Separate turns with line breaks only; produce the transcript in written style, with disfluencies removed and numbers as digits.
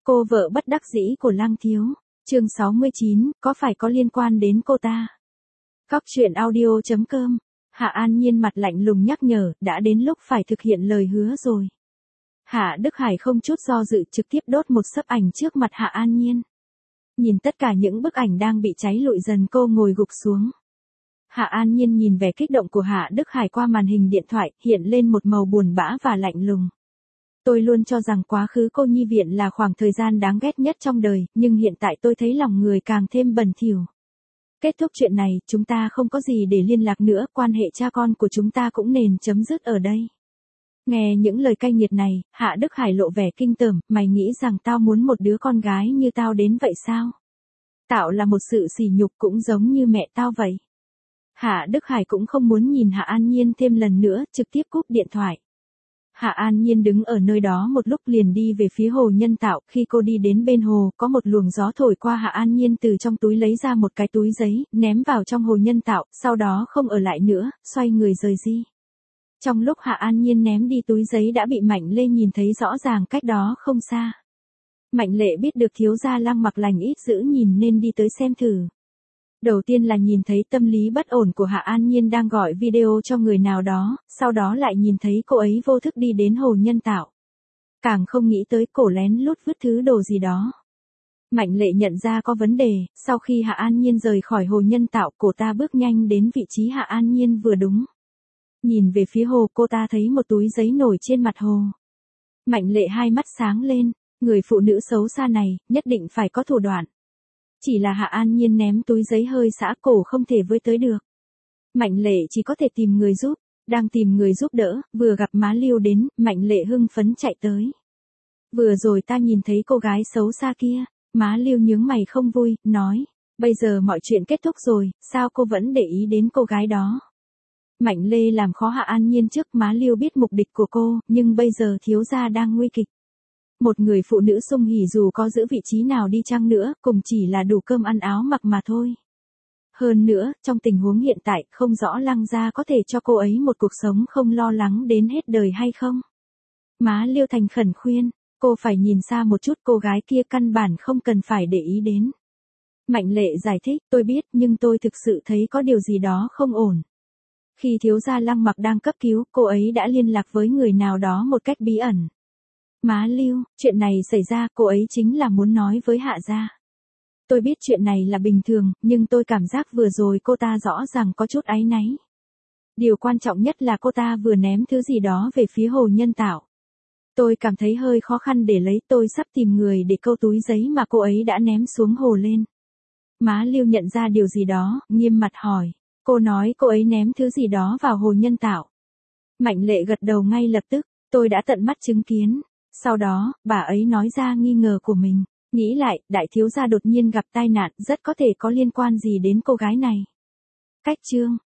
Cô vợ bất đắc dĩ của Lăng Thiếu. Chương 69, có phải có liên quan đến cô ta? Góc truyện audio.com. Hạ An Nhiên mặt lạnh lùng nhắc nhở, đã đến lúc phải thực hiện lời hứa rồi. Hạ Đức Hải không chút do dự trực tiếp đốt một xấp ảnh trước mặt Hạ An Nhiên. Nhìn tất cả những bức ảnh đang bị cháy lụi dần, cô ngồi gục xuống. Hạ An Nhiên nhìn vẻ kích động của Hạ Đức Hải qua màn hình điện thoại, hiện lên một màu buồn bã và lạnh lùng. Tôi luôn cho rằng quá khứ cô nhi viện là khoảng thời gian đáng ghét nhất trong đời, nhưng hiện tại tôi thấy lòng người càng thêm bẩn thỉu. Kết thúc chuyện này, chúng ta không có gì để liên lạc nữa, quan hệ cha con của chúng ta cũng nên chấm dứt ở đây. Nghe những lời cay nghiệt này, Hạ Đức Hải lộ vẻ kinh tởm, mày nghĩ rằng tao muốn một đứa con gái như tao đến vậy sao? Tạo là một sự sỉ nhục cũng giống như mẹ tao vậy. Hạ Đức Hải cũng không muốn nhìn Hạ An Nhiên thêm lần nữa, trực tiếp cúp điện thoại. Hạ An Nhiên đứng ở nơi đó một lúc liền đi về phía hồ nhân tạo, khi cô đi đến bên hồ, có một luồng gió thổi qua. Hạ An Nhiên từ trong túi lấy ra một cái túi giấy, ném vào trong hồ nhân tạo, sau đó không ở lại nữa, xoay người rời đi. Trong lúc Hạ An Nhiên ném đi túi giấy đã bị Mạnh Lê nhìn thấy rõ ràng cách đó không xa. Mạnh Lệ biết được thiếu gia Lăng Mặc lành ít dữ nhìn nên đi tới xem thử. Đầu tiên là nhìn thấy tâm lý bất ổn của Hạ An Nhiên đang gọi video cho người nào đó, sau đó lại nhìn thấy cô ấy vô thức đi đến hồ nhân tạo. Càng không nghĩ tới cổ lén lút vứt thứ đồ gì đó. Mạnh Lệ nhận ra có vấn đề, sau khi Hạ An Nhiên rời khỏi hồ nhân tạo, cô ta bước nhanh đến vị trí Hạ An Nhiên vừa đúng. Nhìn về phía hồ, cô ta thấy một túi giấy nổi trên mặt hồ. Mạnh Lệ hai mắt sáng lên, người phụ nữ xấu xa này, nhất định phải có thủ đoạn. Chỉ là Hạ An Nhiên ném túi giấy hơi xã cổ không thể với tới được. Mạnh Lệ chỉ có thể tìm người giúp, đang tìm người giúp đỡ, vừa gặp Má Liêu đến, Mạnh Lệ hưng phấn chạy tới. Vừa rồi ta nhìn thấy cô gái xấu xa kia, Má Liêu nhướng mày không vui, nói, bây giờ mọi chuyện kết thúc rồi, sao cô vẫn để ý đến cô gái đó? Mạnh Lê làm khó Hạ An Nhiên trước. Má Liêu biết mục đích của cô, nhưng bây giờ thiếu gia đang nguy kịch. Một người phụ nữ sung hỉ dù có giữ vị trí nào đi chăng nữa, cùng chỉ là đủ cơm ăn áo mặc mà thôi. Hơn nữa, trong tình huống hiện tại, không rõ Lăng gia có thể cho cô ấy một cuộc sống không lo lắng đến hết đời hay không. Má Liêu thành khẩn khuyên, cô phải nhìn xa một chút, cô gái kia căn bản không cần phải để ý đến. Mạnh Lệ giải thích, tôi biết nhưng tôi thực sự thấy có điều gì đó không ổn. Khi thiếu gia Lăng Mặc đang cấp cứu, cô ấy đã liên lạc với người nào đó một cách bí ẩn. Má Liêu, chuyện này xảy ra, cô ấy chính là muốn nói với Hạ gia. Tôi biết chuyện này là bình thường, nhưng tôi cảm giác vừa rồi cô ta rõ ràng có chút áy náy. Điều quan trọng nhất là cô ta vừa ném thứ gì đó về phía hồ nhân tạo. Tôi cảm thấy hơi khó khăn để lấy, tôi sắp tìm người để câu túi giấy mà cô ấy đã ném xuống hồ lên. Má Liêu nhận ra điều gì đó, nghiêm mặt hỏi. Cô nói cô ấy ném thứ gì đó vào hồ nhân tạo. Mạnh Lệ gật đầu ngay lập tức, tôi đã tận mắt chứng kiến. Sau đó, bà ấy nói ra nghi ngờ của mình. Nghĩ lại, đại thiếu gia đột nhiên gặp tai nạn, rất có thể có liên quan gì đến cô gái này. Cách chương